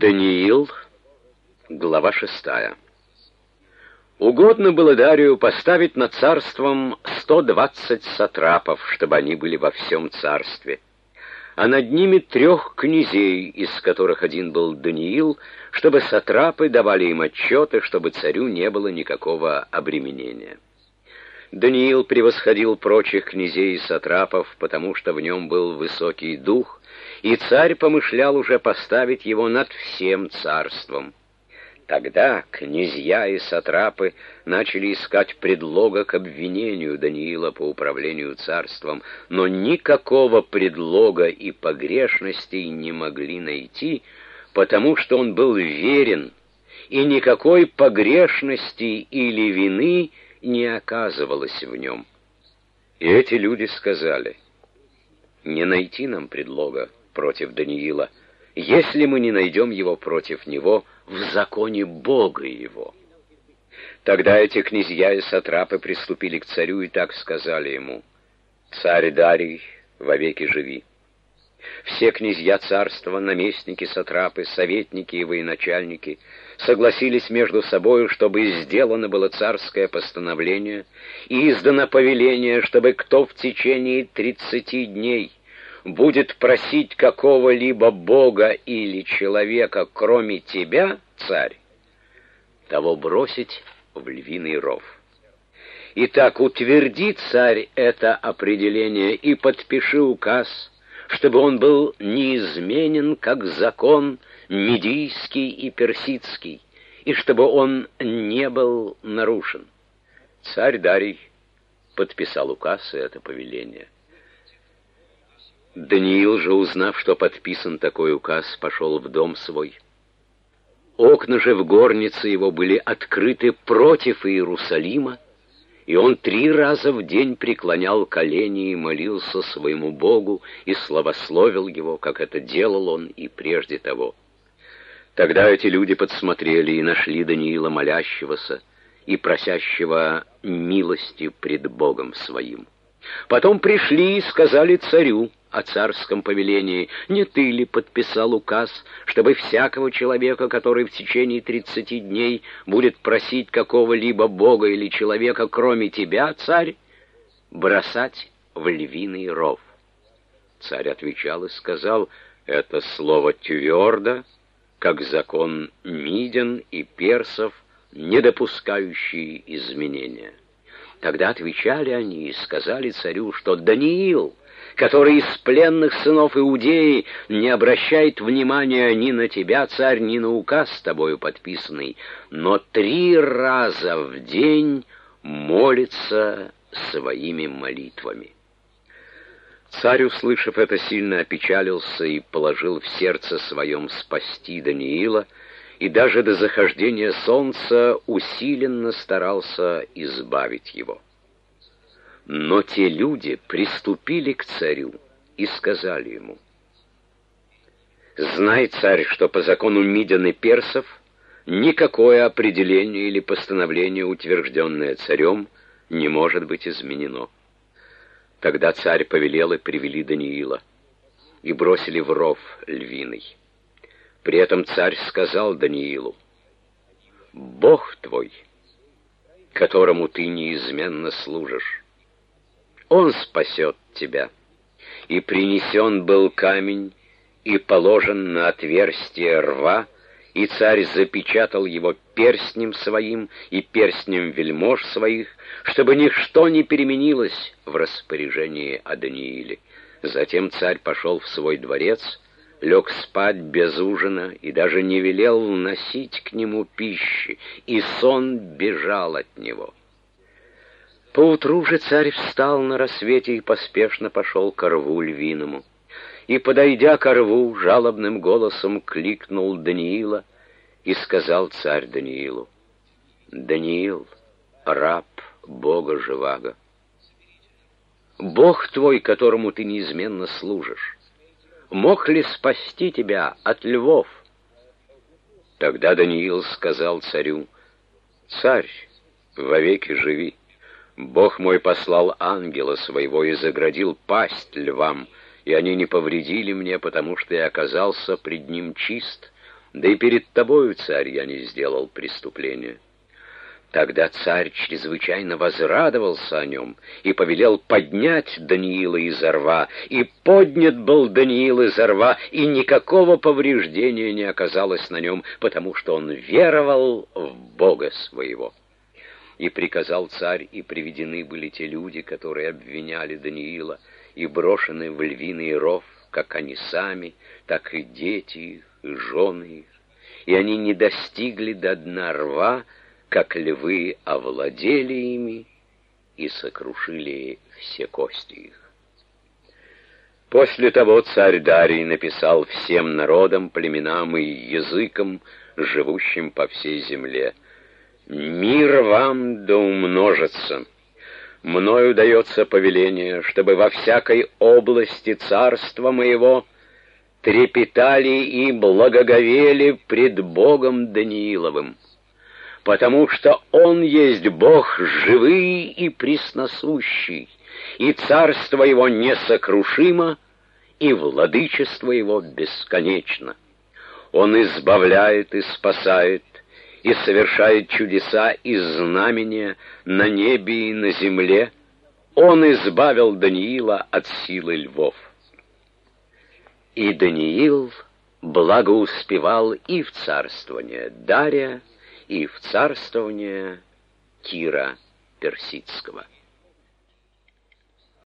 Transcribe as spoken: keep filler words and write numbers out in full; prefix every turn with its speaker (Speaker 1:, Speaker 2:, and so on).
Speaker 1: Даниил, глава шестая. Угодно было Дарию поставить над царством сто двадцать сатрапов, чтобы они были во всем царстве, а над ними трех князей, из которых один был Даниил, чтобы сатрапы давали им отчеты, чтобы царю не было никакого обременения. Даниил превосходил прочих князей и сатрапов, потому что в нем был высокий дух, и царь помышлял уже поставить его над всем царством. Тогда князья и сатрапы начали искать предлога к обвинению Даниила по управлению царством, но никакого предлога и погрешностей не могли найти, потому что он был верен, и никакой погрешности или вины не оказывалось в нем. И эти люди сказали: «Не найти нам предлога против Даниила, если мы не найдем его против него в законе Бога его». Тогда эти князья и сатрапы приступили к царю и так сказали ему: «Царь Дарий, вовеки живи». Все князья царства, наместники, сатрапы, советники и военачальники согласились между собою, чтобы сделано было царское постановление и издано повеление, чтобы кто в течение тридцати дней будет просить какого-либо бога или человека, кроме тебя, царь, того бросить в львиный ров. Итак, утверди, царь, это определение и подпиши указ, чтобы он был неизменен, как закон медийский и персидский, и чтобы он не был нарушен. Царь Дарий подписал указ и это повеление. Даниил же, узнав, что подписан такой указ, пошел в дом свой. Окна же в горнице его были открыты против Иерусалима, и он три раза в день преклонял колени и молился своему Богу и славословил его, как это делал он и прежде того. Тогда эти люди подсмотрели и нашли Даниила молящегося и просящего милости пред Богом своим. Потом пришли и сказали царю о царском повелении: «Не ты ли подписал указ, чтобы всякого человека, который в течение тридцати дней будет просить какого-либо бога или человека, кроме тебя, царь, бросать в львиный ров?» Царь отвечал и сказал: «Это слово твердо, как закон мидян и персов, не допускающий изменения». Тогда отвечали они и сказали царю, что Даниил, который из пленных сынов Иудеи, не обращает внимания ни на тебя, царь, ни на указ с тобою подписанный, но три раза в день молится своими молитвами. Царь, услышав это, сильно опечалился и положил в сердце своем спасти Даниила, и даже до захождения солнца усиленно старался избавить его. Но те люди приступили к царю и сказали ему: «Знай, царь, что по закону мидян и персов никакое определение или постановление, утвержденное царем, не может быть изменено». Тогда царь повелел, и привели Даниила, и бросили в ров львиный. При этом царь сказал Даниилу: «Бог твой, которому ты неизменно служишь, Он спасет тебя». И принесен был камень, и положен на отверстие рва, и царь запечатал его перстнем своим и перстнем вельмож своих, чтобы ничто не переменилось в распоряжении о Данииле. Затем царь пошел в свой дворец, лег спать без ужина и даже не велел вносить к нему пищи, и сон бежал от него. Поутру же царь встал на рассвете и поспешно пошел ко рву львиному. И, подойдя ко рву, жалобным голосом кликнул Даниила, и сказал царь Даниилу: «Даниил, раб Бога живаго, Бог твой, которому ты неизменно служишь, мог ли спасти тебя от львов?» Тогда Даниил сказал царю: «Царь, вовеки живи. Бог мой послал ангела своего и заградил пасть львам, и они не повредили мне, потому что я оказался пред ним чист, Да и перед тобою, царь, я не сделал преступления». Тогда царь чрезвычайно возрадовался о нем и повелел поднять Даниила изо рва, и поднят был Даниил изо рва, и никакого повреждения не оказалось на нем, потому что он веровал в Бога своего. И приказал царь, и приведены были те люди, которые обвиняли Даниила, и брошены в львиный ров, как они сами, так и дети их, и жены их, и они не достигли до дна рва, как львы овладели ими и сокрушили все кости их. После того царь Дарий написал всем народам, племенам и языкам, живущим по всей земле: «Мир вам да умножится! Мною дается повеление, чтобы во всякой области царства моего трепетали и благоговели пред Богом Данииловым, потому что Он есть Бог живый и пресносущий, и царство Его несокрушимо, и владычество Его бесконечно. Он избавляет и спасает, и совершает чудеса и знамения на небе и на земле. Он избавил Даниила от силы львов». И Даниил благоуспевал и в царствование Дария, и в царствование Кира Персидского.